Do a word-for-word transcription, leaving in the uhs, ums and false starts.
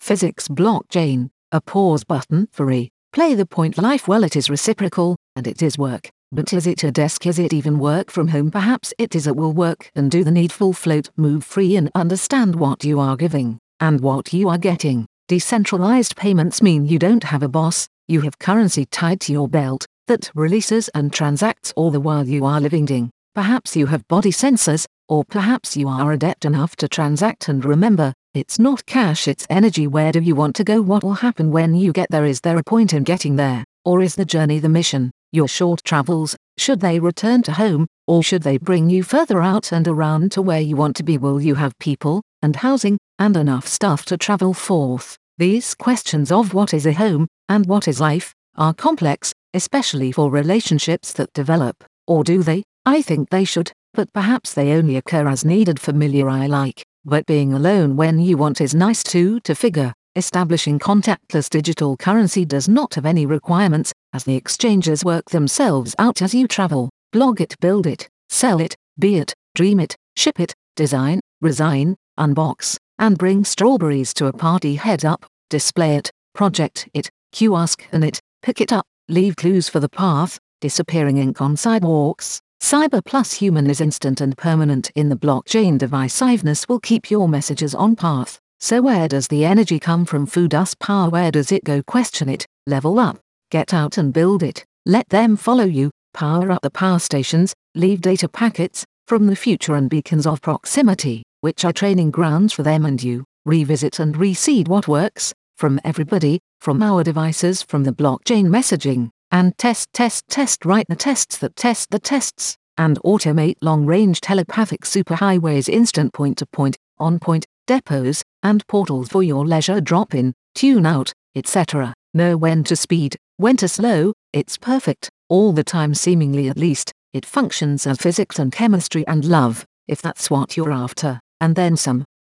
Physics blockchain, a pause button for e. Play the point life. Well, it is reciprocal, and it is work. But is it a desk? Is it even work from home? Perhaps it is. It will work and do the needful, float, move free, and understand what you are giving and what you are getting. Decentralized payments mean you don't have a boss, you have currency tied to your belt that releases and transacts all the while you are living ding. Perhaps you have body sensors, or perhaps you are adept enough to transact and remember, it's not cash, it's energy. Where do you want to go? What will happen when you get there? Is there a point in getting there, or is the journey the mission? Your short travels, should they return to home, or should they bring you further out and around to where you want to be? Will you have people, and housing, and enough stuff to travel forth? These questions of what is a home, and what is life, are complex, especially for relationships that develop, or do they? I think they should, but perhaps they only occur as needed. Familiar I like, but being alone when you want is nice too to figure. Establishing contactless digital currency does not have any requirements, as the exchanges work themselves out as you travel. Blog it, build it, sell it, be it, dream it, ship it, design, resign, unbox, and bring strawberries to a party. Head up, display it, project it, kiosk and it, pick it up, leave clues for the path, disappearing ink on sidewalks. Cyber plus human is instant and permanent in the blockchain. Divisiveness will keep your messages on path. So where does the energy come from? Food us power. Where does it go? Question it, level up, get out and build it, let them follow you, power up the power stations, leave data packets from the future and beacons of proximity, which are training grounds for them and you. Revisit and reseed what works, from everybody, from our devices, from the blockchain messaging, and test, test, test, write the tests that test the tests, and automate long-range telepathic superhighways, instant point-to-point, on-point, depots, and portals for your leisure. Drop in, tune out, et cetera. Know when to speed, when to slow, it's perfect, all the time seemingly at least. It functions as physics and chemistry and love, if that's what you're after, and then some.